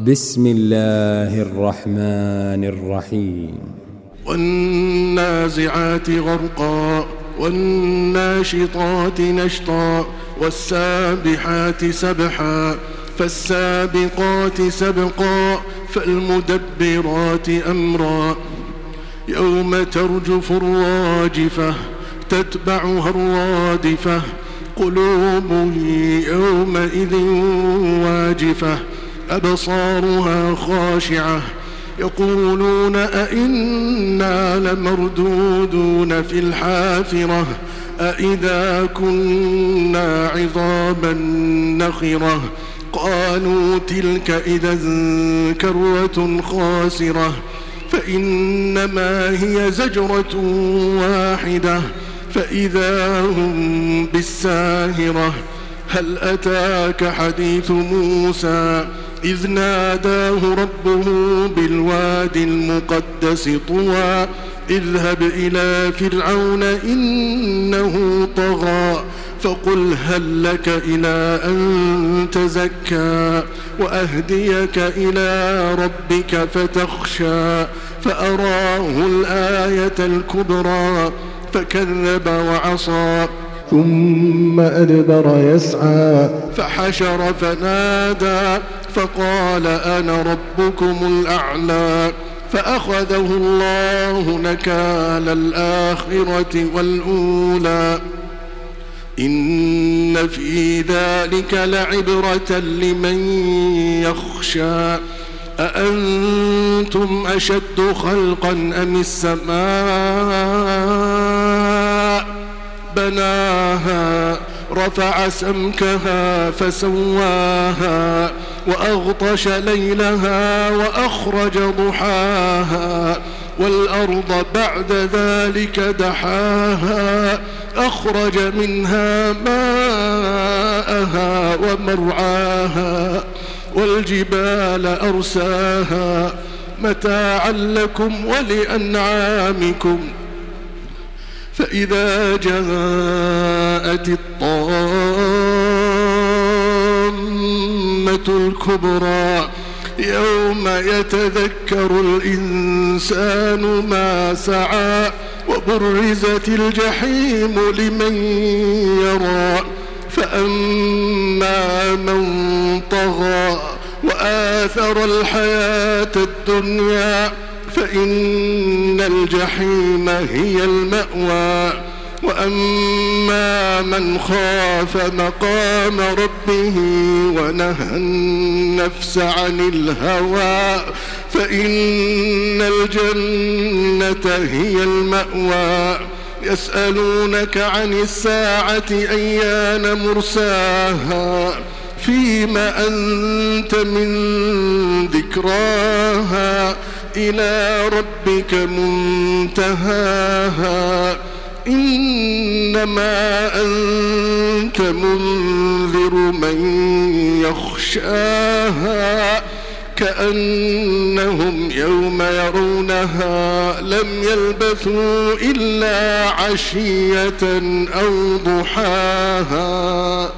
بسم الله الرحمن الرحيم. والنازعات غرقا والناشطات نشطا والسابحات سبحا فالسابقات سبقا فالمدبرات أمرا يوم ترجف الراجفة تتبعها الرادفة قلوب يومئذ واجفة أبصارها خاشعة يقولون أئنا لمردودون في الحافرة أئذا كنا عظاما نخرة قالوا تلك إذا كرة خاسرة فإنما هي زجرة واحدة فإذا هم بالساهرة هل أتاك حديث موسى إذ ناداه ربه بالوادي المقدس طوى اذهب إلى فرعون إنه طغى فقل هل لك إلى أن تزكى وأهديك إلى ربك فتخشى فأراه الآية الكبرى فكذب وعصى ثم أدبر يسعى فحشر فنادى فقال أنا ربكم الأعلى فأخذه الله نكال الآخرة والأولى إن في ذلك لعبرة لمن يخشى أأنتم أشد خلقا أم السماء بناها رفع سمكها فسواها وأغطش ليلها وأخرج ضحاها والأرض بعد ذلك دحاها أخرج منها ماءها ومرعاها والجبال أرساها متاعا لكم ولأنعامكم فإذا جاءت الطامة الكبرى يوم يتذكر الإنسان ما سعى وبرزت الجحيم لمن يرى فأما من طغى وآثر الحياة الدنيا فإن الجحيم هي المأوى وأما من خاف مقام ربه ونهى النفس عن الهوى فإن الجنة هي المأوى يسألونك عن الساعة أيان مرساها فيما أنت من ذكراها إلى ربك منتهاها إنما أنت منذر من يخشاها كأنهم يوم يرونها لم يلبثوا إلا عشية أو ضحاها.